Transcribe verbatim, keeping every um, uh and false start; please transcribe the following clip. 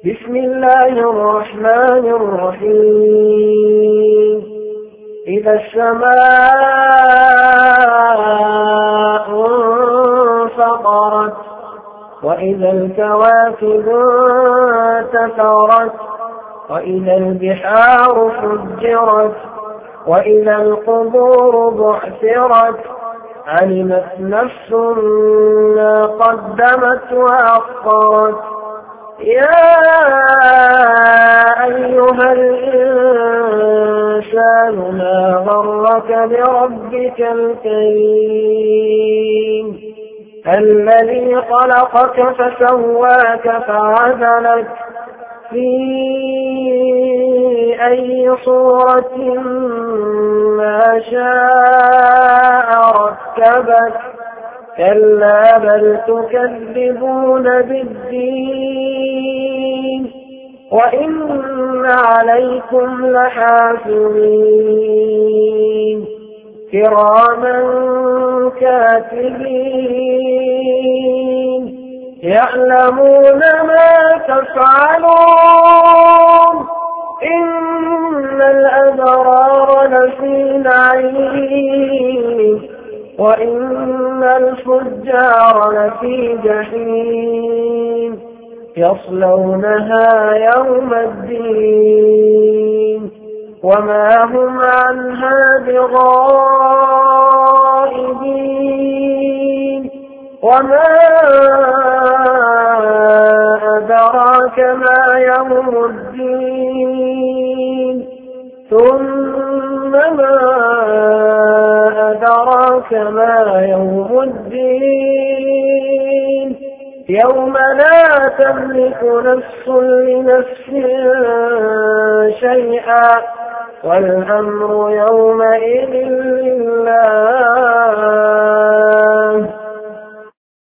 بسم الله الرحمن الرحيم إذا السماء انفطرت وإذا الكواكب انتثرت وإذا البحار فجرت وإذا القبور بعثرت علمت نفس ما قدمت وأخرت يا أيها الإنسان ما غرك بربك الكريم الذي خلقك فسواك فعدلك في أي صورة ما شاء ركبك كلا بل تكذبون بالدين وإن عليكم لحافظين كراما كاتبين يعلمون ما تفعلون إن الأبرار لفي نعيم وإن الفجار لفي جحيم يصلونها يوم الدين وما هم عنها بغائبين وما أدراك ما يوم الدين ثم ما أدراك ما يوم الدين يوم لا تملك نفس لنفس شيئا والأمر يومئذ لله